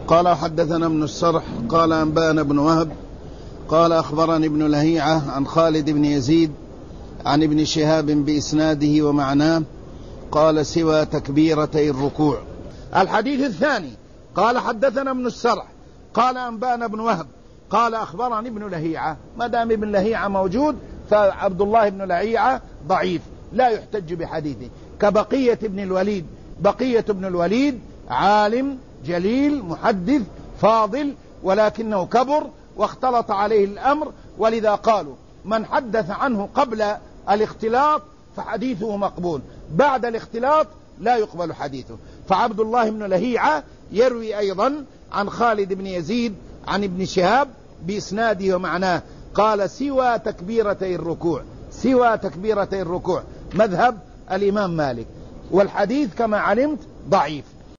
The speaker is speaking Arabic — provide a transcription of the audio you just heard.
قال حدثنا ابن السرح قال أنبأنا ابن وهب قال أخبرني ابن لهيعة عن خالد بن يزيد عن ابن شهاب بإسناده ومعناه قال سوى تكبيرتي الركوع. الحديث الثاني قال حدثنا ابن السرح قال أنبأنا ابن وهب قال أخبرني ابن لهيعة. ما دام ابن لهيعة موجود فعبد الله بن لهيعة ضعيف لا يحتج بحديثه، كبقية ابن الوليد. بقية ابن الوليد عالم جليل محدث فاضل، ولكنه كبر واختلط عليه الأمر، ولذا قالوا من حدث عنه قبل الاختلاط فحديثه مقبول، بعد الاختلاط لا يقبل حديثه. فعبد الله بن لهيعة يروي أيضا عن خالد بن يزيد عن ابن شهاب بإسناده ومعناه قال سوى تكبيرتي الركوع. سوى تكبيرتي الركوع مذهب الإمام مالك، والحديث كما علمت ضعيف.